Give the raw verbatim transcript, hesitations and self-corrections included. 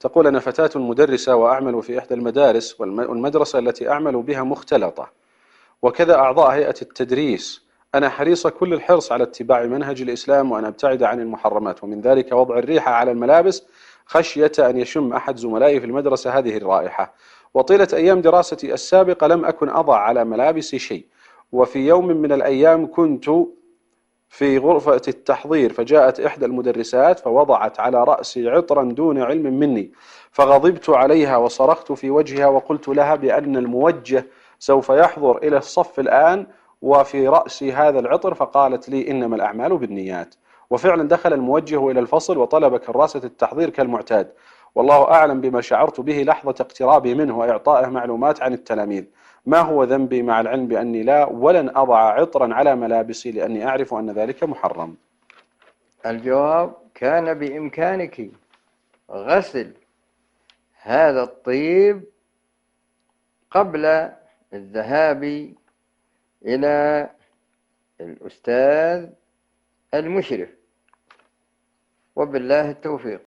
تقول: أنا فتاة مدرسة وأعمل في إحدى المدارس، والمدرسة التي أعمل بها مختلطة، وكذا أعضاء هيئة التدريس. أنا حريصة كل الحرص على اتباع منهج الإسلام وأن أبتعد عن المحرمات، ومن ذلك وضع الريحة على الملابس خشية أن يشم أحد زملائي في المدرسة هذه الرائحة. وطيلة أيام دراستي السابقة لم أكن أضع على ملابسي شيء. وفي يوم من الأيام كنت في غرفة التحضير، فجاءت إحدى المدرسات فوضعت على رأسي عطرا دون علم مني، فغضبت عليها وصرخت في وجهها وقلت لها بأن الموجه سوف يحضر إلى الصف الآن وفي رأسي هذا العطر، فقالت لي: إنما الأعمال بالنيات. وفعلا دخل الموجه إلى الفصل وطلب كراسة التحضير كالمعتاد، والله أعلم بما شعرت به لحظة اقترابي منه وإعطائه معلومات عن التلاميذ. ما هو ذنبي مع العلم بأني لا ولن أضع عطرا على ملابسي لأني أعرف أن ذلك محرم؟ الجواب: كان بإمكانك غسل هذا الطيب قبل الذهاب إلى الأستاذ المشرف، وبالله التوفيق.